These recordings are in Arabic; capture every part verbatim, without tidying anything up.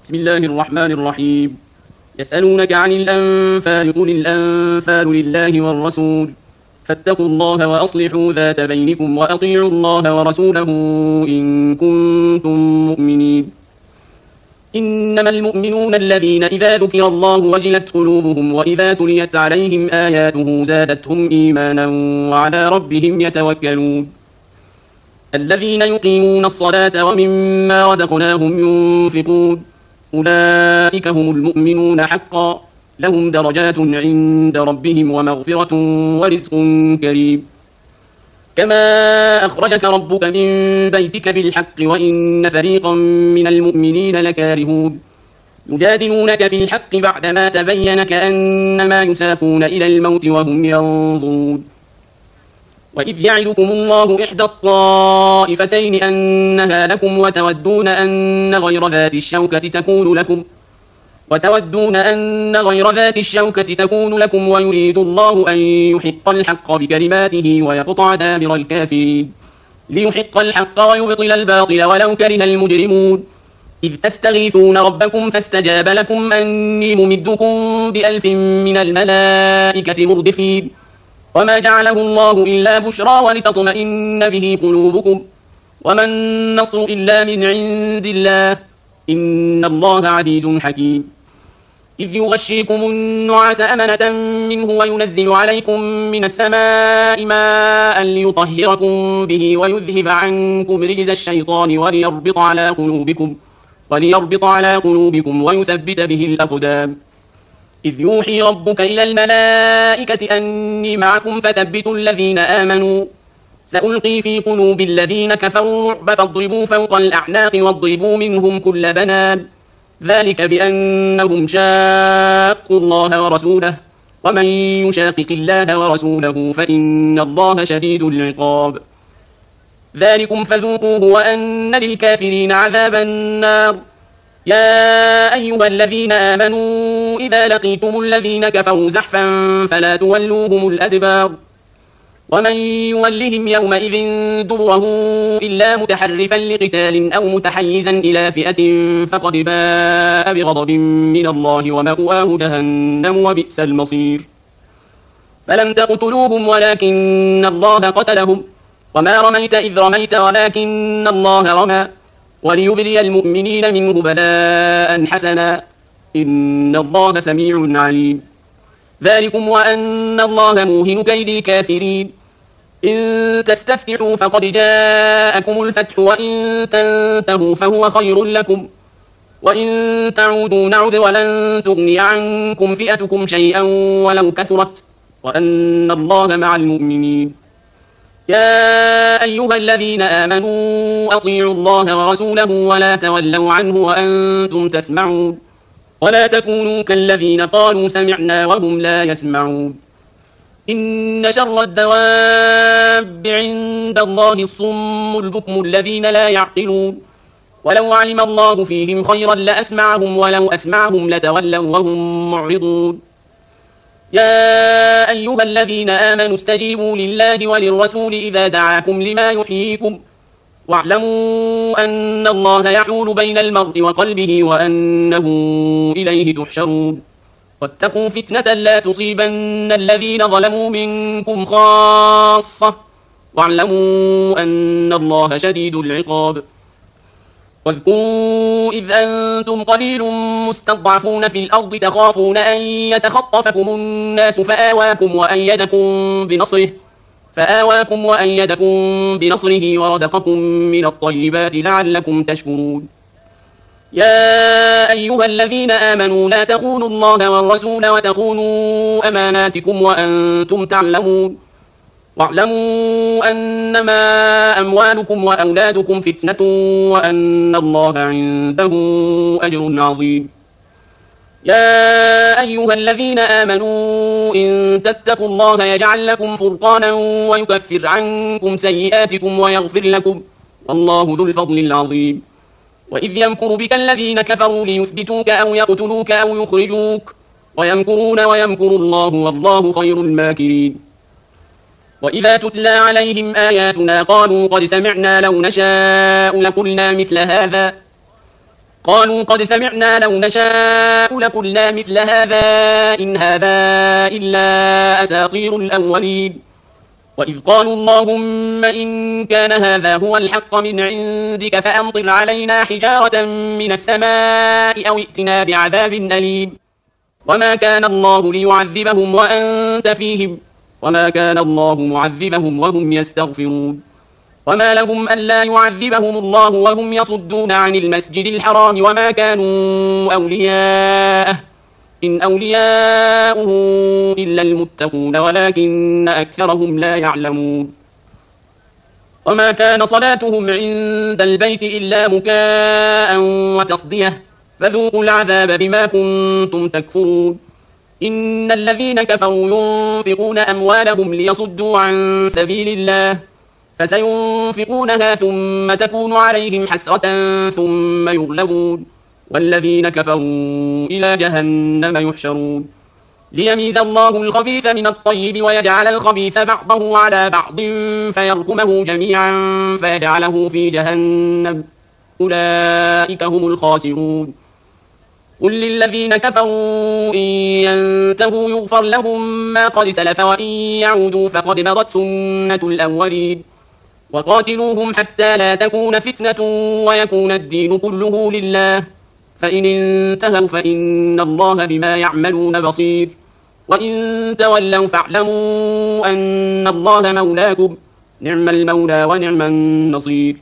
بسم الله الرحمن الرحيم. يسألونك عن الأنفال قل الأنفال لله والرسول فاتقوا الله وأصلحوا ذات بينكم وأطيعوا الله ورسوله إن كنتم مؤمنين. إنما المؤمنون الذين إذا ذكر الله وجلت قلوبهم وإذا تليت عليهم آياته زادتهم إيمانا وعلى ربهم يتوكلون. الذين يقيمون الصلاة ومما رزقناهم ينفقون أولئك هم المؤمنون حقا لهم درجات عند ربهم ومغفرة ورزق كريم. كما أخرجك ربك من بيتك بالحق وإن فريقا من المؤمنين لكارهون يجادلونك في الحق بعدما تبين كأنما يساقون إلى الموت وهم ينظرون. وإذ يعدكم الله إحدى الطائفتين أنها لكم وتودون أن غير ذات الشوكة تكون لكم وتودون أن غير ذات الشوكة تكون لكم ويريد الله أن يحق الحق بكلماته ويقطع دابر الكافرين ليحق الحق ويبطل الباطل ولو كره المجرمون. إذ تستغيثون ربكم فاستجاب لكم أني ممدكم بألف من الملائكة مردفين وما جعله الله إلا بشرى ولتطمئن به قلوبكم وما النصر إلا من عند الله إن الله عزيز حكيم. إذ يغشيكم النعاس أمنة منه وينزل عليكم من السماء ماء ليطهركم به ويذهب عنكم رجز الشيطان وليربط على قلوبكم وليربط على قلوبكم ويثبت به الأقدام. إذ يوحي ربك إلى الملائكة أني معكم فثبتوا الذين آمنوا سألقي في قلوب الذين كفروا الرعب فاضربوا فوق الأعناق واضربوا منهم كل بنان ذلك بأنهم شاقوا الله ورسوله ومن يشاقق الله ورسوله فإن الله شديد العقاب. ذلكم فذوقوه وأن للكافرين عذاب النار. يا أيها الذين آمنوا إذا لقيتم الذين كفروا زحفا فلا تولوهم الأدبار ومن يولهم يومئذ دبره إلا متحرفا لقتال أو متحيزا إلى فئة فقد باء بغضب من الله ومأواه جهنم وبئس المصير. فلم تقتلوهم ولكن الله قتلهم وما رميت إذ رميت ولكن الله رمى وليبلي المؤمنين منه بلاء حسنا إن الله سميع عليم. ذلكم وأن الله موهن كيد الكافرين. إن تستفتحوا فقد جاءكم الفتح وإن تنتهوا فهو خير لكم وإن تعودوا نعد ولن تغني عنكم فئتكم شيئا ولو كثرت وأن الله مع المؤمنين. يا أيها الذين آمنوا أطيعوا الله ورسوله ولا تولوا عنه وأنتم تسمعون ولا تكونوا كالذين قالوا سمعنا وهم لا يسمعون. إن شر الدواب عند الله الصم البكم الذين لا يعقلون ولو علم الله فيهم خيرا لأسمعهم ولو أسمعهم لتولوا وهم معرضون. يا أيها الذين آمنوا استجيبوا لله وللرسول إذا دعاكم لما يحييكم واعلموا أن الله يحول بين المرء وقلبه وأنه إليه تحشرون. واتقوا فتنة لا تصيبن الذين ظلموا منكم خاصة واعلموا أن الله شديد العقاب. واذكروا إذ أنتم قليل مستضعفون في الأرض تخافون أن يتخطفكم الناس فآواكم وأيدكم بنصره فآواكم وأيدكم بنصره ورزقكم من الطيبات لعلكم تشكرون. يا أيها الذين آمنوا لا تخونوا الله والرسول وتخونوا أماناتكم وأنتم تعلمون واعلموا أنما أموالكم وأولادكم فتنة وأن الله عنده أجر عظيم. يا أيها الذين آمنوا إن تتقوا الله يجعل لكم فرقانا ويكفر عنكم سيئاتكم ويغفر لكم والله ذو الفضل العظيم. وإذ يمكر بك الذين كفروا ليثبتوك أو يقتلوك أو يخرجوك ويمكرون ويمكر الله والله خير الماكرين. وإذا تتلى عليهم آياتنا قالوا قد سمعنا لو نشاء لقلنا مثل هذا قالوا قد سمعنا لو نشاء لقلنا مثل هذا إن هذا إلا أساطير الأولين. وإذ قالوا اللهم إن كان هذا هو الحق من عندك فأمطر علينا حجارة من السماء أو ائتنا بعذاب أليم. وما كان الله ليعذبهم وأنت فيهم وما كان الله معذبهم وهم يستغفرون. وما لهم ألا يعذبهم الله وهم يصدون عن المسجد الحرام وما كانوا أولياءه إن أولياؤه إلا المتقون ولكن أكثرهم لا يعلمون. وما كان صلاتهم عند البيت إلا مكاء وتصدية فذوقوا العذاب بما كنتم تكفرون. إن الذين كفروا ينفقون أموالهم ليصدوا عن سبيل الله فسينفقونها ثم تكون عليهم حسرة ثم يغلبون والذين كفروا إلى جهنم يحشرون. ليميز الله الخبيث من الطيب ويجعل الخبيث بعضه على بعض فيركمه جميعا فيجعله في جهنم أولئك هم الخاسرون. قل للذين كفروا إن ينتهوا يغفر لهم ما قد سلف وإن يعودوا فقد مضت سنة الأولين. وقاتلوهم حتى لا تكون فتنة ويكون الدين كله لله فإن انتهوا فإن الله بما يعملون بصير. وإن تولوا فاعلموا أن الله مولاكم نعم المولى ونعم النصير.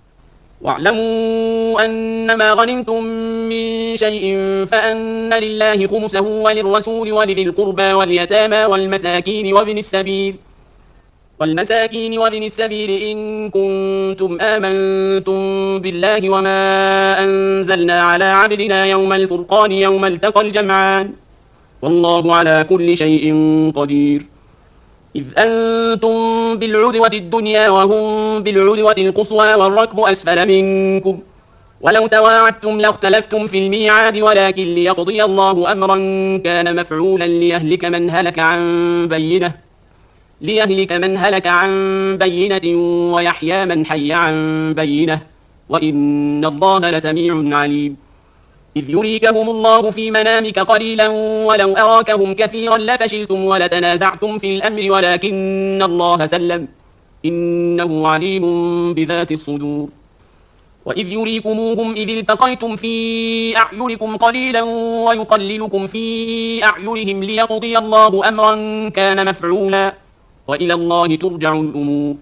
واعلموا أنما غنمتم من شيء فأن لله خمسه وللرسول ولذي القربى واليتامى والمساكين وابن السبيل والمساكين وابن السبيل إن كنتم آمنتم بالله وما أنزلنا على عبدنا يوم الفرقان يوم التقى الجمعان والله على كل شيء قدير. إذ أنتم بالعدوة الدنيا وهم بالعدوة القصوى والركب أسفل منكم ولو تواعدتم لاختلفتم في الميعاد ولكن ليقضي الله أمرا كان مفعولا ليهلك من هلك عن بينه ليهلك من هلك عن بينة ويحيى من حي عن بينة وإن الله لسميع عليم. إذ يريكهم الله في منامك قليلا ولو أراكهم كثيرا لفشلتم ولتنازعتم في الأمر ولكن الله سلم إنه عليم بذات الصدور. وإذ يريكموهم إذ التقيتم في أعينكم قليلا ويقللكم في أعينهم ليقضي الله أمرا كان مفعولا وإلى الله ترجع الأمور.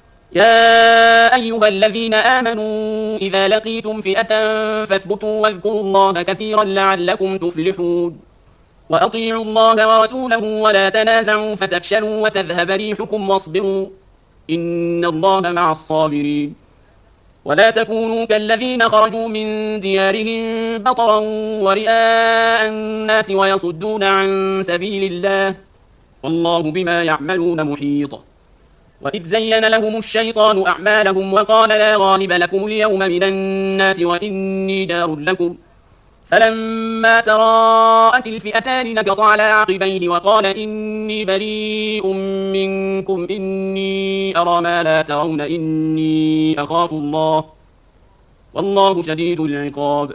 يا أيها الذين آمنوا إذا لقيتم فئة فاثبتوا واذكروا الله كثيرا لعلكم تفلحون. وأطيعوا الله ورسوله ولا تنازعوا فتفشلوا وتذهب ريحكم واصبروا إن الله مع الصابرين. ولا تكونوا كالذين خرجوا من ديارهم بطرا ورئاء الناس ويصدون عن سبيل الله والله بما يعملون محيط. وإذ زين لهم الشيطان أعمالهم وقال لا غالب لكم اليوم من الناس وإني جار لكم فلما تراءت الفئتان نكص على عقبيه وقال إني بريء منكم إني أرى ما لا ترون إني أخاف الله والله شديد العقاب.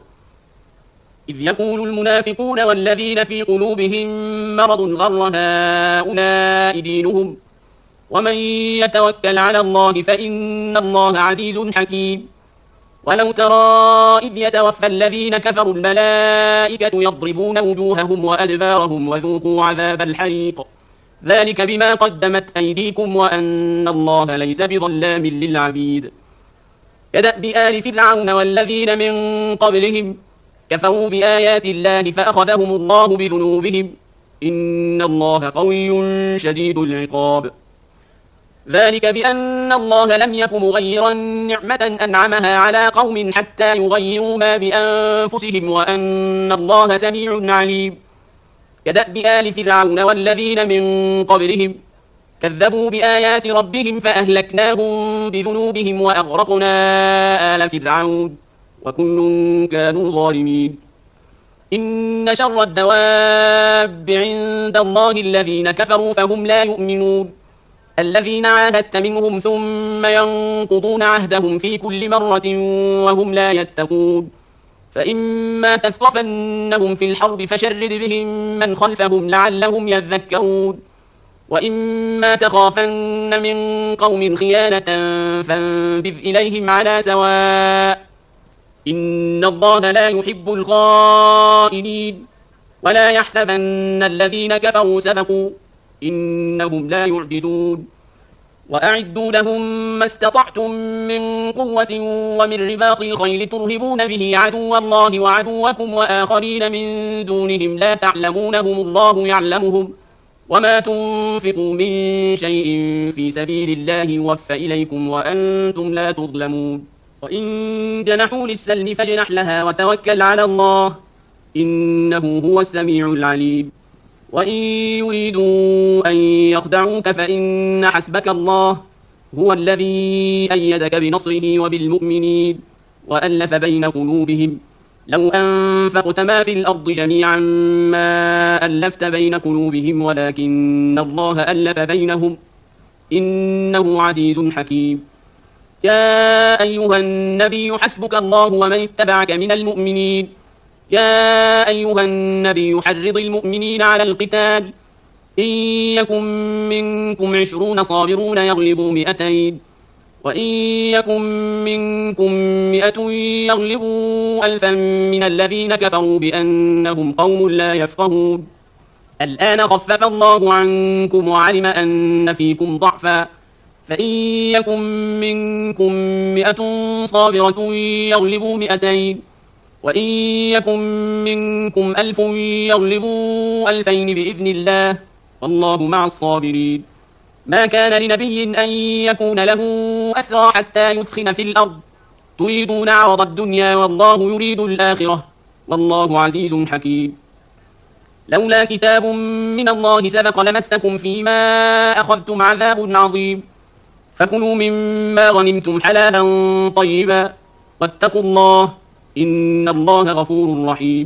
إذ يقول المنافقون والذين في قلوبهم مرض غر هؤلاء دينهم ومن يتوكل على الله فإن الله عزيز حكيم. ولو ترى إذ يتوفى الذين كفروا الملائكة يضربون وجوههم وأدبارهم وذوقوا عذاب الحريق ذلك بما قدمت أيديكم وأن الله ليس بظلام للعبيد. كدأب آل فرعون والذين من قبلهم كفروا بآيات الله فأخذهم الله بذنوبهم إن الله قوي شديد العقاب. ذلك بأن الله لم يك مغيرا نعمة أنعمها على قوم حتى يغيروا ما بأنفسهم وأن الله سميع عليم. كدأب آل فرعون والذين من قبلهم كذبوا بآيات ربهم فأهلكناهم بذنوبهم وأغرقنا آل فرعون وكل كانوا ظالمين. إن شر الدواب عند الله الذين كفروا فهم لا يؤمنون الذين عاهدت منهم ثم ينقضون عهدهم في كل مرة وهم لا يتقون فإما تثقفنهم في الحرب فشرد بهم من خلفهم لعلهم يذكرون وإما تخافن من قوم خيانة فانبذ إليهم على سواء إن الله لا يحب الخائنين ولا يحسبن الذين كفروا سبقوا إنهم لا يعجزون وأعدوا لهم ما استطعتم من قوة ومن رباط الخيل ترهبون به عدو الله وعدوكم وآخرين من دونهم لا تعلمونهم الله يعلمهم وما تنفقوا من شيء في سبيل الله يوفى إليكم وأنتم لا تظلمون وإن جنحوا للسلم فاجنح لها وتوكل على الله إنه هو السميع العليم وإن يريدوا أن يخدعوك فإن حسبك الله هو الذي أيدك بنصره وبالمؤمنين وألف بين قلوبهم لو أنفقت ما في الأرض جميعا ما ألفت بين قلوبهم ولكن الله ألف بينهم إنه عزيز حكيم يا أيها النبي حسبك الله ومن اتبعك من المؤمنين يا أيها النبي حرض المؤمنين على القتال إن يكن منكم عشرون صابرون يغلبوا مئتين وإن يكن منكم مئة يغلبوا ألفا من الذين كفروا بأنهم قوم لا يفقهون الآن خفف الله عنكم وعلم أن فيكم ضعفا فإن يكن منكم مئة صابرة يغلبوا مئتين وإن يكن منكم ألف يغلبوا ألفين بإذن الله والله مع الصابرين ما كان لنبي أن يكون له أسرى حتى يثخن في الأرض تريدون عرض الدنيا والله يريد الآخرة والله عزيز حكيم لولا كتاب من الله سبق لمسكم فيما أخذتم عذاب عظيم فكلوا مما غنمتم حلالا طيبا واتقوا الله إن الله غفور رحيم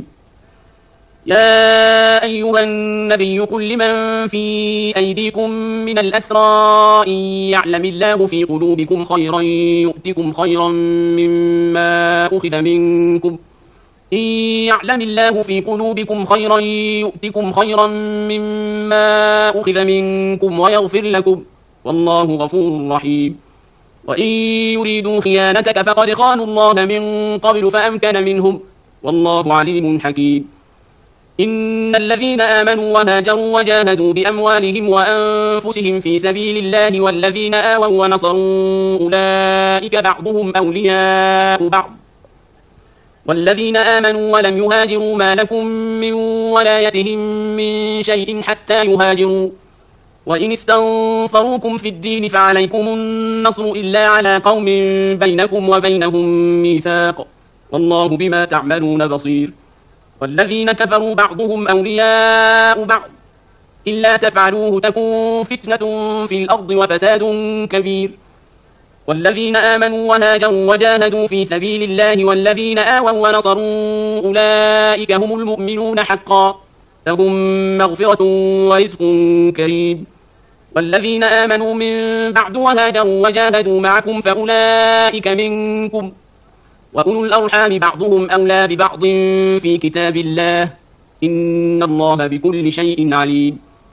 يا أيها النبي قل لمن في أيديكم من الأسرى إن يعلم الله في قلوبكم خيرا يؤتكم خيرا مما أخذ منكم إن يعلم الله في قلوبكم خيرا يؤتكم خيرا مما أخذ منكم ويغفر لكم والله غفور رحيم وإن يريدوا خيانتك فقد خانوا الله من قبل فأمكن منهم والله عليم حكيم إن الذين آمنوا وهاجروا وجاهدوا بأموالهم وأنفسهم في سبيل الله والذين آووا ونصروا أولئك بعضهم أولياء بعض والذين آمنوا ولم يهاجروا ما لكم من ولايتهم من شيء حتى يهاجروا وإن استنصروكم في الدين فعليكم النصر إلا على قوم بينكم وبينهم ميثاق والله بما تعملون بصير والذين كفروا بعضهم أولياء بعض إلا تفعلوه تكون فتنة في الأرض وفساد كبير والذين آمنوا وهاجروا وجاهدوا في سبيل الله والذين آووا ونصروا أولئك هم المؤمنون حقا لهم مغفرة ورزق كريم والذين آمنوا من بعد وهاجروا وجاهدوا معكم فأولئك منكم وأولو الأرحام بعضهم أولى ببعض في كتاب الله إن الله بكل شيء عليم